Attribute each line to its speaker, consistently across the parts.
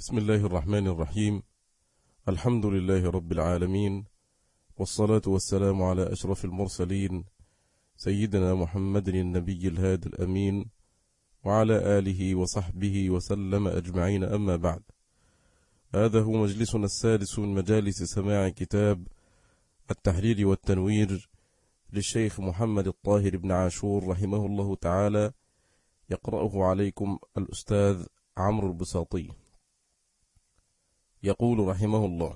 Speaker 1: بسم الله الرحمن الرحيم. الحمد لله رب العالمين، والصلاة والسلام على أشرف المرسلين سيدنا محمد النبي الهادي الأمين، وعلى آله وصحبه وسلم أجمعين، أما بعد. هذا هو مجلسنا السادس من مجالس سماع كتاب التحرير والتنوير للشيخ محمد الطاهر بن عاشور رحمه الله تعالى، يقرأه عليكم الأستاذ عمرو البساطي. يقول رحمه الله: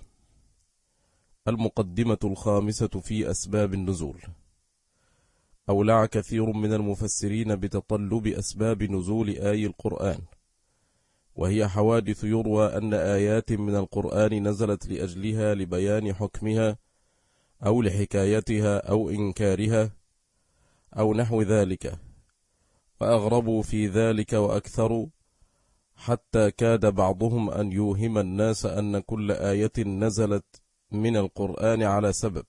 Speaker 1: المقدمة الخامسة في أسباب النزول. أولع كثير من المفسرين بتطلب أسباب نزول آي القرآن، وهي حوادث يروى أن آيات من القرآن نزلت لأجلها لبيان حكمها أو لحكايتها أو إنكارها أو نحو ذلك، وأغربوا في ذلك وأكثروا، حتى كاد بعضهم أن يوهم الناس أن كل آية نزلت من القرآن على سبب،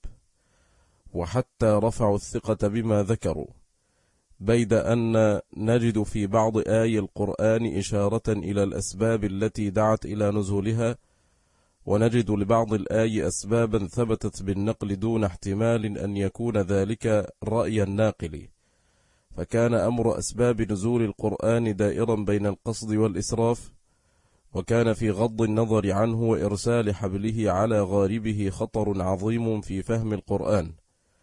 Speaker 1: وحتى رفعوا الثقة بما ذكروا، بيد أن نجد في بعض آي القرآن إشارة إلى الأسباب التي دعت إلى نزولها، ونجد لبعض الآي أسبابا ثبتت بالنقل دون احتمال أن يكون ذلك رأي الناقل، فكان أمر أسباب نزول القرآن دائرا بين القصد والإسراف، وكان في غض النظر عنه وإرسال حبله على غاربه خطر عظيم في فهم القرآن،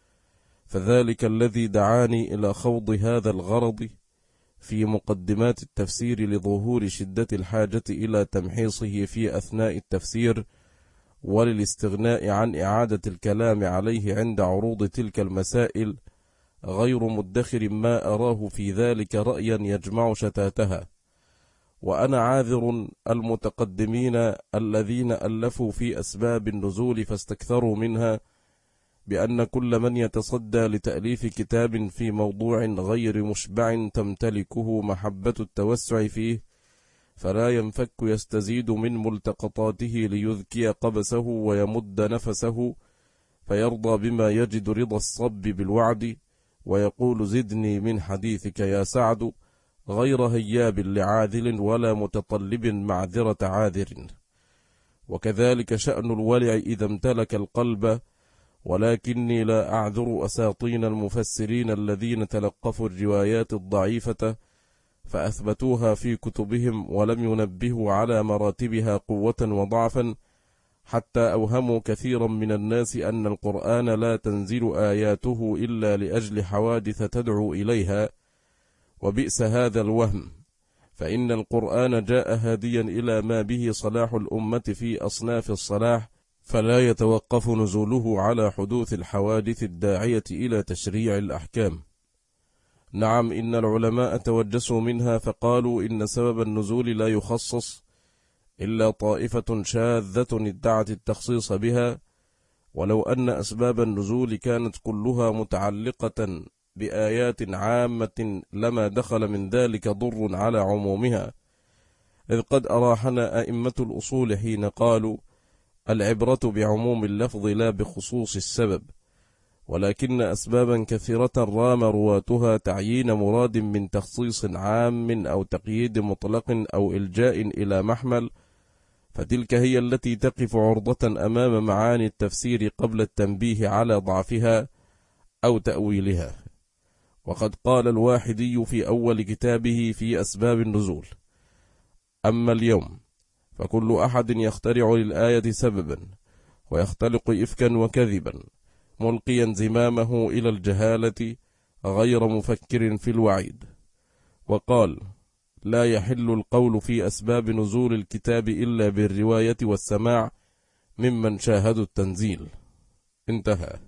Speaker 1: فذلك الذي دعاني إلى خوض هذا الغرض في مقدمات التفسير لظهور شدة الحاجة إلى تمحيصه في أثناء التفسير، وللاستغناء عن إعادة الكلام عليه عند عروض تلك المسائل، غير مدخر ما أراه في ذلك رأيا يجمع شتاتها. وأنا عاذر المتقدمين الذين ألفوا في أسباب النزول فاستكثروا منها، بأن كل من يتصدى لتأليف كتاب في موضوع غير مشبع تمتلكه محبة التوسع فيه، فلا ينفك يستزيد من ملتقطاته ليذكي قبسه ويمد نفسه، فيرضى بما يجد رضا الصب بالوعد، ويقول: زدني من حديثك يا سعد، غير هياب لعاذل ولا متطلب معذرة عاذر. وكذلك شأن الولع إذا امتلك القلب، ولكني لا أعذر أساطين المفسرين الذين تلقفوا الروايات الضعيفة فأثبتوها في كتبهم ولم ينبهوا على مراتبها قوة وضعفا، حتى أوهموا كثيرا من الناس أن القرآن لا تنزل آياته إلا لأجل حوادث تدعو إليها، وبئس هذا الوهم، فإن القرآن جاء هاديا إلى ما به صلاح الأمة في أصناف الصلاح، فلا يتوقف نزوله على حدوث الحوادث الداعية إلى تشريع الأحكام. نعم، إن العلماء توجسوا منها فقالوا إن سبب النزول لا يخصص إلا طائفة شاذة ادعت التخصيص بها، ولو أن أسباب النزول كانت كلها متعلقة بآيات عامة لما دخل من ذلك ضر على عمومها، إذ قد أراحنا أئمة الأصول حين قالوا: العبرة بعموم اللفظ لا بخصوص السبب، ولكن أسبابا كثيرة رام رواتها تعيين مراد من تخصيص عام أو تقييد مطلق أو إلجاء إلى محمل، فتلك هي التي تقف عرضة أمام معاني التفسير قبل التنبيه على ضعفها أو تأويلها. وقد قال الواحدي في أول كتابه في أسباب النزول: أما اليوم فكل أحد يخترع للآية سببا ويختلق إفكا وكذبا، ملقيا زمامه إلى الجهالة غير مفكر في الوعيد. وقال: لا يحل القول في أسباب نزول الكتاب إلا بالرواية والسماع ممن شاهدوا التنزيل. انتهى.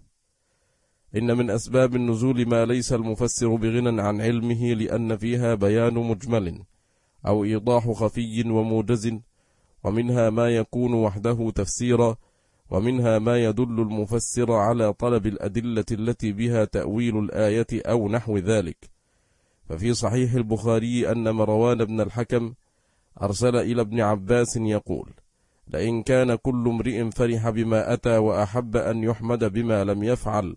Speaker 1: إن من أسباب النزول ما ليس المفسر بغنى عن علمه، لأن فيها بيان مجمل أو إيضاح خفي وموجز، ومنها ما يكون وحده تفسيرا، ومنها ما يدل المفسر على طلب الأدلة التي بها تأويل الآية أو نحو ذلك. ففي صحيح البخاري أن مروان بن الحكم أرسل إلى ابن عباس يقول: لئن كان كل امرئ فرح بما أتى وأحب أن يحمد بما لم يفعل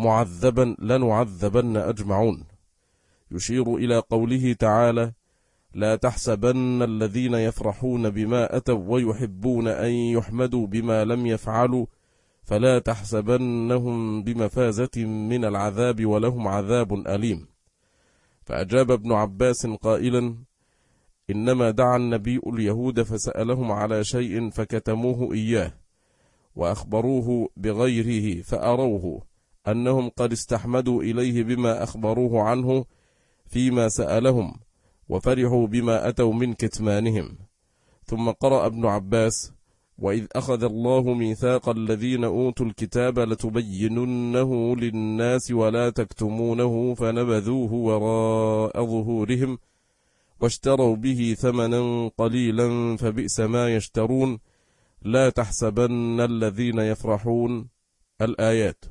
Speaker 1: معذبا لنعذبن أجمعون، يشير إلى قوله تعالى: لا تحسبن الذين يفرحون بما أتوا ويحبون أن يحمدوا بما لم يفعلوا فلا تحسبنهم بمفازة من العذاب ولهم عذاب أليم. فأجاب ابن عباس قائلا: إنما دعا النبي اليهود فسألهم على شيء فكتموه إياه وأخبروه بغيره فأروه أنهم قد استحمدوا إليه بما أخبروه عنه فيما سألهم وفرحوا بما أتوا من كتمانهم. ثم قرأ ابن عباس: وإذ أخذ الله ميثاق الذين أوتوا الكتاب لتبيننه للناس ولا تكتمونه فنبذوه وراء ظهورهم واشتروا به ثمنا قليلا فبئس ما يشترون لا تحسبن الذين يفرحون. الآيات.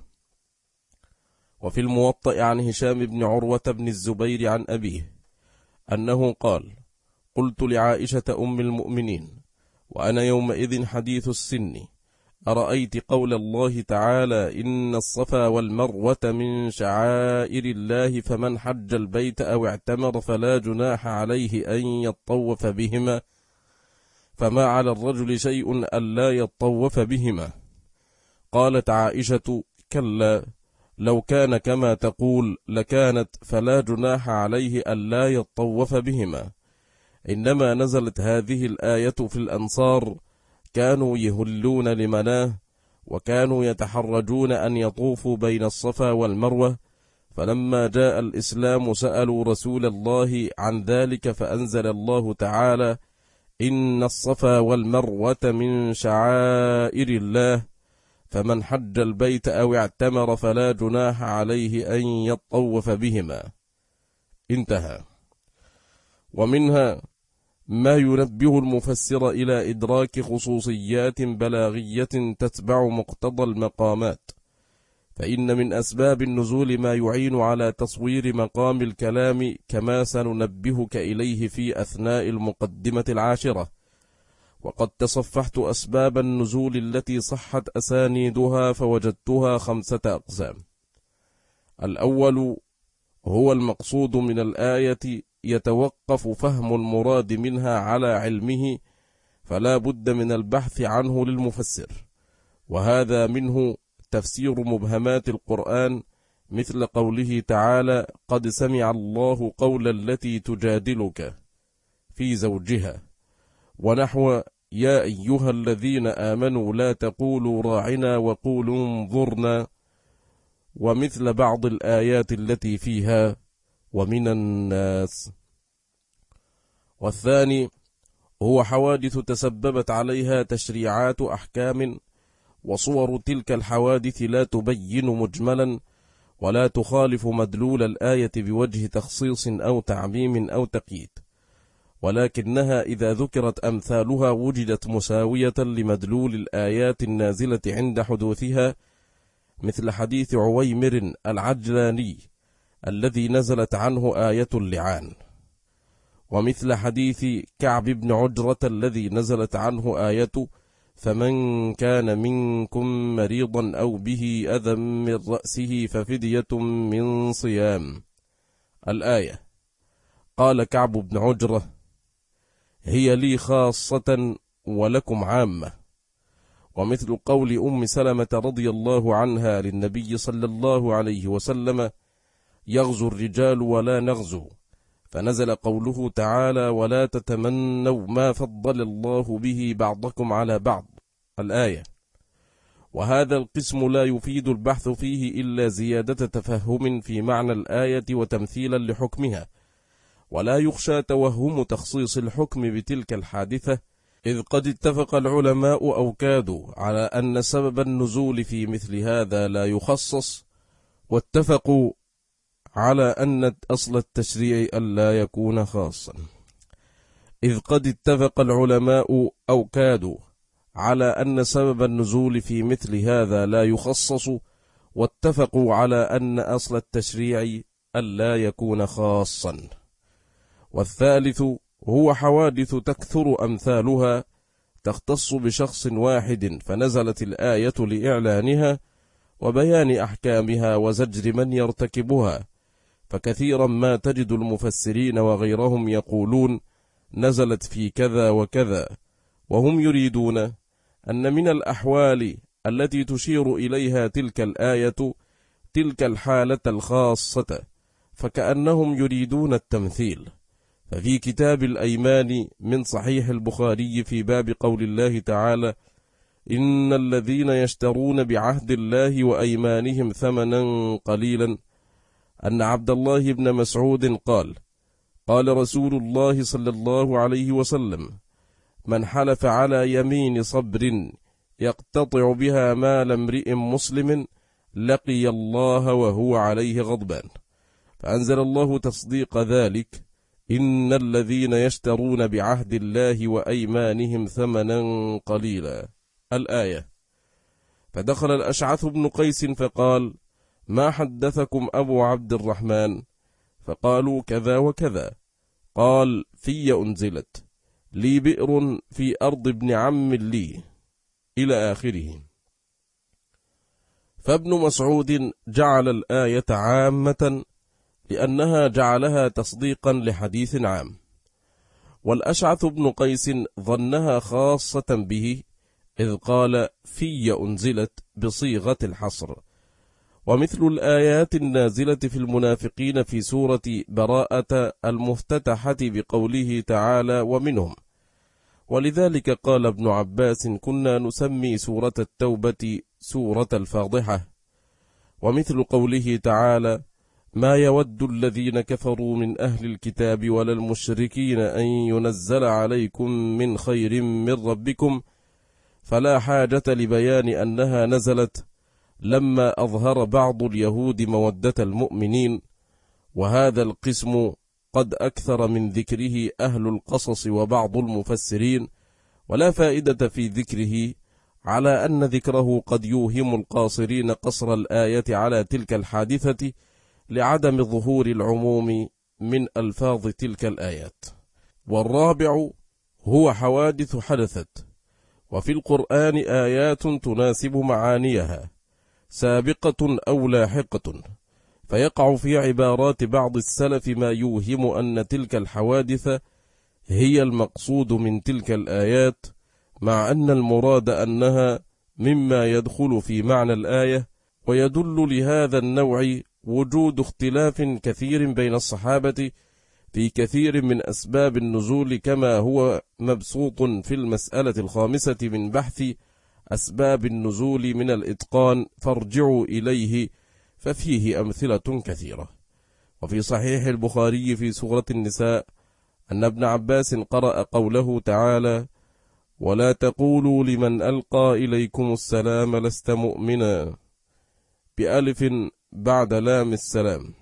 Speaker 1: وفي الموطأ عن هشام بن عروة بن الزبير عن أبيه أنه قال: قلت لعائشة أم المؤمنين وأنا يومئذ حديث السن: أرأيت قول الله تعالى: إن الصفا والمروة من شعائر الله فمن حج البيت أو اعتمر فلا جناح عليه أن يطوف بهما فما على الرجل شيء ألا يطوف بهما. قالت عائشة: كلا، لو كان كما تقول لكانت فلا جناح عليه ألا يطوف بهما. إنما نزلت هذه الآية في الأنصار، كانوا يهلون لمناه وكانوا يتحرجون أن يطوفوا بين الصفا والمروة، فلما جاء الإسلام سألوا رسول الله عن ذلك فأنزل الله تعالى: إن الصفا والمروة من شعائر الله فمن حج البيت أو اعتمر فلا جناح عليه أن يطوف بهما. انتهى. ومنها ما ينبه المفسر إلى إدراك خصوصيات بلاغية تتبع مقتضى المقامات، فإن من أسباب النزول ما يعين على تصوير مقام الكلام كما سننبهك إليه في أثناء المقدمة العاشرة. وقد تصفحت أسباب النزول التي صحت أسانيدها فوجدتها 5 أقسام. الأول هو المقصود من الآية يتوقف فهم المراد منها على علمه، فلا بد من البحث عنه للمفسر، وهذا منه تفسير مبهمات القرآن مثل قوله تعالى: قد سمع الله قول التي تجادلك في زوجها، ونحو يا أيها الذين آمنوا لا تقولوا راعنا وقولوا انظرنا، ومثل بعض الآيات التي فيها ومن الناس. والثاني هو حوادث تسببت عليها تشريعات أحكام، وصور تلك الحوادث لا تبين مجملا ولا تخالف مدلول الآية بوجه تخصيص أو تعميم أو تقييد، ولكنها إذا ذكرت أمثالها وجدت مساوية لمدلول الآيات النازلة عند حدوثها، مثل حديث عويمر العجلاني الذي نزلت عنه آية اللعان، ومثل حديث كعب بن عجرة الذي نزلت عنه آية فمن كان منكم مريضا أو به أذى من رأسه ففدية من صيام. الآية. قال كعب بن عجرة: هي لي خاصة ولكم عامة. ومثل قول أم سلمة رضي الله عنها للنبي صلى الله عليه وسلم: يغزو الرجال ولا نغزو، فنزل قوله تعالى: ولا تتمنوا ما فضل الله به بعضكم على بعض. الآية. وهذا القسم لا يفيد البحث فيه إلا زيادة تفهم في معنى الآية وتمثيلا لحكمها، ولا يخشى توهم تخصيص الحكم بتلك الحادثة، إذ قد اتفق العلماء أو كادوا على أن سبب النزول في مثل هذا لا يخصص، واتفقوا على أن أصل التشريع ألا يكون خاصا. إذ قد اتفق العلماء أو كادوا على أن سبب النزول في مثل هذا لا يخصص، واتفقوا على أن أصل التشريع ألا يكون خاصا. والثالث هو حوادث تكثر أمثالها تختص بشخص واحد فنزلت الآية لإعلانها وبيان أحكامها وزجر من يرتكبها، فكثيرا ما تجد المفسرين وغيرهم يقولون نزلت في كذا وكذا، وهم يريدون أن من الأحوال التي تشير إليها تلك الآية تلك الحالة الخاصة، فكأنهم يريدون التمثيل. ففي كتاب الأيمان من صحيح البخاري في باب قول الله تعالى: إن الذين يشترون بعهد الله وأيمانهم ثمنا قليلا، أن عبد الله بن مسعود قال: قال رسول الله صلى الله عليه وسلم: من حلف على يمين صبر يقتطع بها مال امرئ مسلم لقي الله وهو عليه غضبان. فأنزل الله تصديق ذلك: إن الذين يشترون بعهد الله وأيمانهم ثمنا قليلا، الآية. فدخل الأشعث بن قيس فقال: ما حدثكم أبو عبد الرحمن؟ فقالوا: كذا وكذا. قال: في أنزلت لي بئر في أرض ابن عم لي، إلى آخره. فابن مسعود جعل الآية عامة لأنها جعلها تصديقا لحديث عام، والأشعث بن قيس ظنها خاصة به، إذ قال: في أنزلت بصيغة الحصر. ومثل الآيات النازلة في المنافقين في سورة براءة المفتتحة بقوله تعالى: ومنهم. ولذلك قال ابن عباس: كنا نسمي سورة التوبة سورة الفاضحة. ومثل قوله تعالى: ما يود الذين كفروا من أهل الكتاب ولا المشركين أن ينزل عليكم من خير من ربكم، فلا حاجة لبيان أنها نزلت لما أظهر بعض اليهود مودة المؤمنين، وهذا القسم قد أكثر من ذكره أهل القصص وبعض المفسرين، ولا فائدة في ذكره، على أن ذكره قد يوهم القاصرين قصر الآية على تلك الحادثة لعدم ظهور العموم من ألفاظ تلك الآيات. والرابع هو حوادث حدثت وفي القرآن آيات تناسب معانيها سابقة أو لاحقة، فيقع في عبارات بعض السلف ما يوهم أن تلك الحوادث هي المقصود من تلك الآيات، مع أن المراد أنها مما يدخل في معنى الآية. ويدل لهذا النوع وجود اختلاف كثير بين الصحابة في كثير من أسباب النزول، كما هو مبسوط في المسألة الخامسة من بحث أسباب النزول من الإتقان، فارجعوا إليه ففيه أمثلة كثيرة. وفي صحيح البخاري في سورة النساء أن ابن عباس قرأ قوله تعالى: ولا تقولوا لمن ألقى إليكم السلام لست مؤمنا، بألف بعد لام السلام.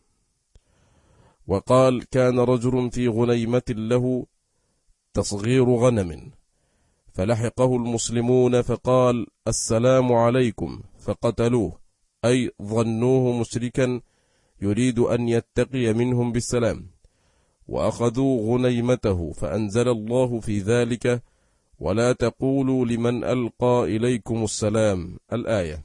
Speaker 1: وقال: كان رجل في غنيمة له تصغير غنم، فلحقه المسلمون فقال: السلام عليكم، فقتلوه، أي ظنوه مشركا يريد أن يتقي منهم بالسلام، وأخذوا غنيمته، فأنزل الله في ذلك: ولا تقولوا لمن ألقى إليكم السلام، الآية.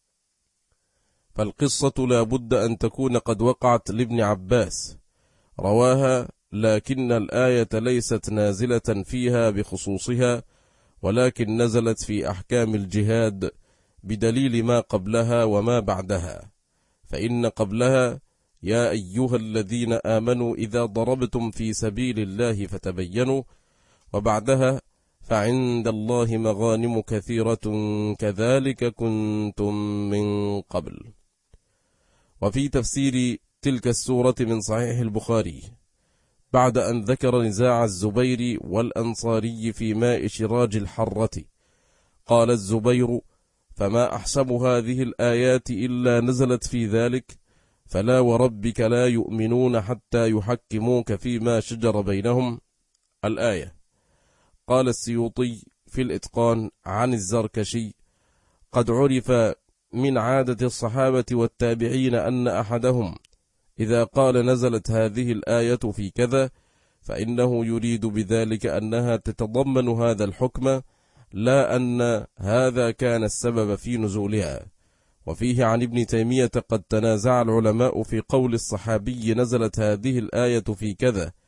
Speaker 1: فالقصة لا بد أن تكون قد وقعت لابن عباس، رواها، لكن الآية ليست نازلة فيها بخصوصها، ولكن نزلت في أحكام الجهاد بدليل ما قبلها وما بعدها. فإن قبلها: يا أيها الذين آمنوا إذا ضربتم في سبيل الله فتبينوا، وبعدها: فعند الله مغانم كثيرة كذلك كنتم من قبل. وفي تفسير تلك السورة من صحيح البخاري، بعد أن ذكر نزاع الزبير والأنصاري في ماء شراج الحرة، قال الزبير: فما أحسب هذه الآيات إلا نزلت في ذلك، فلا وربك لا يؤمنون حتى يحكموك فيما شجر بينهم، الآية. قال السيوطي في الإتقان عن الزركشي: قد عرف من عادة الصحابة والتابعين أن أحدهم إذا قال نزلت هذه الآية في كذا، فإنه يريد بذلك أنها تتضمن هذا الحكم، لا أن هذا كان السبب في نزولها. وفيه عن ابن تيمية: قد تنازع العلماء في قول الصحابي نزلت هذه الآية في كذا،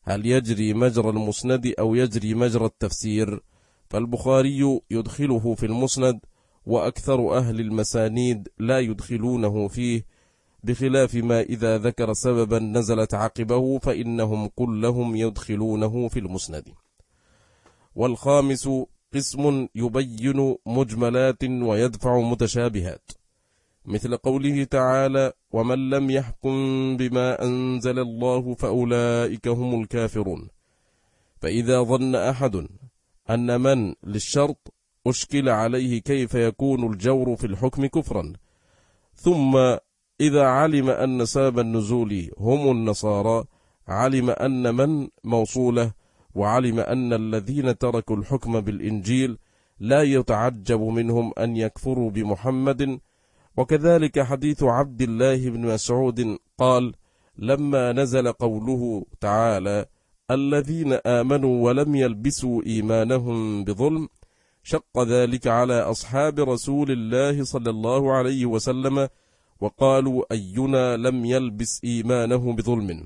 Speaker 1: هل يجري مجرى المسند أو يجري مجرى التفسير؟ فالبخاري يدخله في المسند، وأكثر أهل المسانيد لا يدخلونه فيه، بخلاف ما إذا ذكر سببا نزلت عقبه فإنهم كلهم يدخلونه في المسند. والخامس قسم يبين مجملات ويدفع متشابهات، مثل قوله تعالى: ومن لم يحكم بما أنزل الله فأولئك هم الكافرون. فإذا ظن أحد أن من للشرط أشكل عليه كيف يكون الجور في الحكم كفرا، ثم إذا علم أن سبب النزول هم النصارى علم أن من موصولة، وعلم أن الذين تركوا الحكم بالإنجيل لا يتعجب منهم أن يكفروا بمحمد. وكذلك حديث عبد الله بن مسعود قال: لما نزل قوله تعالى: الذين آمنوا ولم يلبسوا إيمانهم بظلم، شق ذلك على أصحاب رسول الله صلى الله عليه وسلم، وقالوا: أينا لم يلبس إيمانه بظلم؟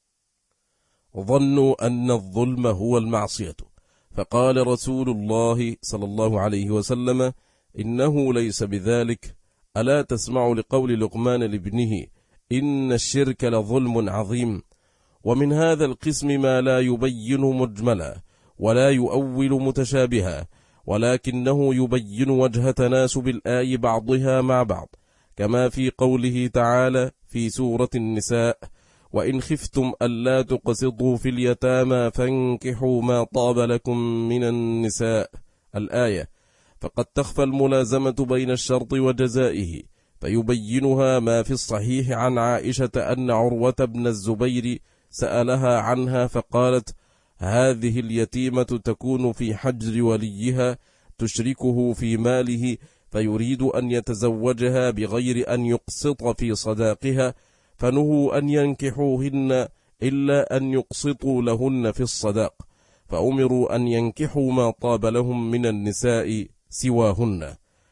Speaker 1: ظنوا أن الظلم هو المعصية، فقال رسول الله صلى الله عليه وسلم: إنه ليس بذلك. ألا تسمع لقول لقمان لابنه: إن الشرك لظلم عظيم. ومن هذا القسم ما لا يبين مجملا ولا يؤول متشابها، ولكنه يبين وجه تناسب الآي بعضها مع بعض، كما في قوله تعالى في سورة النساء: وإن خفتم ألا تقسطوا في اليتامى فانكحوا ما طاب لكم من النساء، الآية. فقد تخفى الملازمة بين الشرط وجزائه، فيبينها ما في الصحيح عن عائشة أن عروة بن الزبير سألها عنها فقالت: هذه اليتيمة تكون في حجر وليها تشركه في ماله، فيريد أن يتزوجها بغير أن يقسط في صداقها، فنهوا أن ينكحوهن إلا أن يقسطوا لهن في الصداق، فأمروا أن ينكحوا ما طاب لهم من النساء سواهن.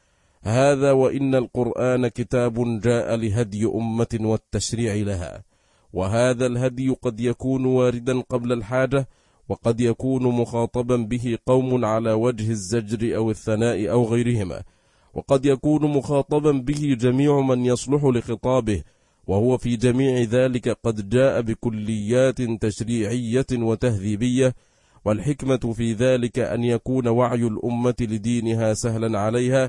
Speaker 1: هذا وإن القرآن كتاب جاء لهدي أمة والتشريع لها، وهذا الهدي قد يكون واردا قبل الحاجة، وقد يكون مخاطبا به قوم على وجه الزجر أو الثناء أو غيرهما، وقد يكون مخاطبا به جميع من يصلح لخطابه، وهو في جميع ذلك قد جاء بكليات تشريعية وتهذيبية. والحكمة في ذلك أن يكون وعي الأمة لدينها سهلا عليها،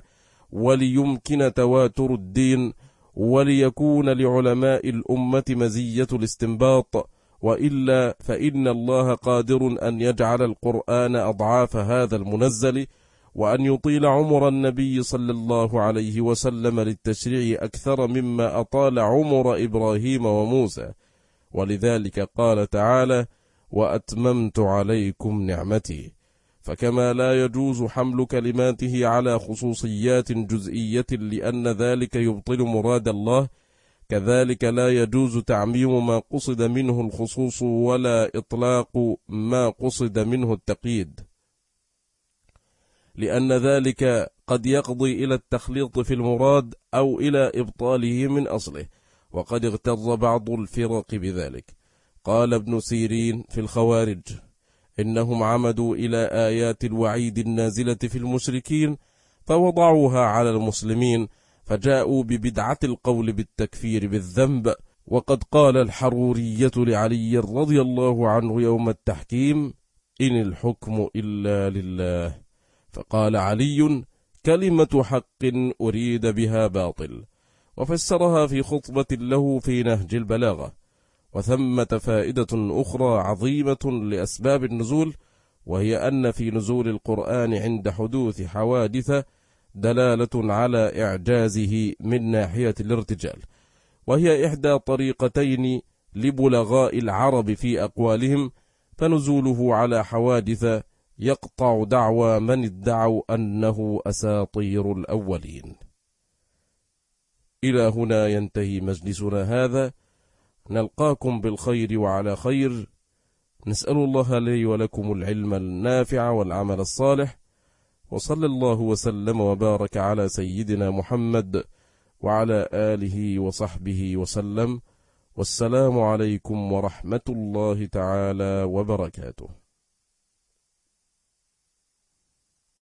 Speaker 1: وليمكن تواتر الدين، وليكون لعلماء الأمة مزية الاستنباط، وإلا فإن الله قادر أن يجعل القرآن أضعاف هذا المنزل، وأن يطيل عمر النبي صلى الله عليه وسلم للتشريع أكثر مما أطال عمر إبراهيم وموسى. ولذلك قال تعالى: وأتممت عليكم نعمتي. فكما لا يجوز حمل كلماته على خصوصيات جزئية لأن ذلك يبطل مراد الله، كذلك لا يجوز تعميم ما قصد منه الخصوص ولا إطلاق ما قصد منه التقييد، لأن ذلك قد يقضي إلى التخليط في المراد أو إلى إبطاله من أصله، وقد اغتر بعض الفرق بذلك. قال ابن سيرين في الخوارج: إنهم عمدوا إلى آيات الوعيد النازلة في المشركين فوضعوها على المسلمين، فجاءوا ببدعة القول بالتكفير بالذنب. وقد قال الحرورية لعلي رضي الله عنه يوم التحكيم: إن الحكم إلا لله. فقال علي: كلمة حق أريد بها باطل، وفسرها في خطبة له في نهج البلاغة. وثمة فائدة أخرى عظيمة لأسباب النزول، وهي أن في نزول القرآن عند حدوث حوادث دلالة على إعجازه من ناحية الارتجال، وهي إحدى طريقتين لبلغاء العرب في أقوالهم، فنزوله على حوادث يقطع دعوى من ادعوا أنه أساطير الأولين. إلى هنا ينتهي مجلسنا هذا، نلقاكم بالخير وعلى خير. نسأل الله لي ولكم العلم النافع والعمل الصالح، وصلى الله وسلم وبارك على سيدنا محمد وعلى آله وصحبه وسلم، والسلام عليكم ورحمة الله تعالى وبركاته.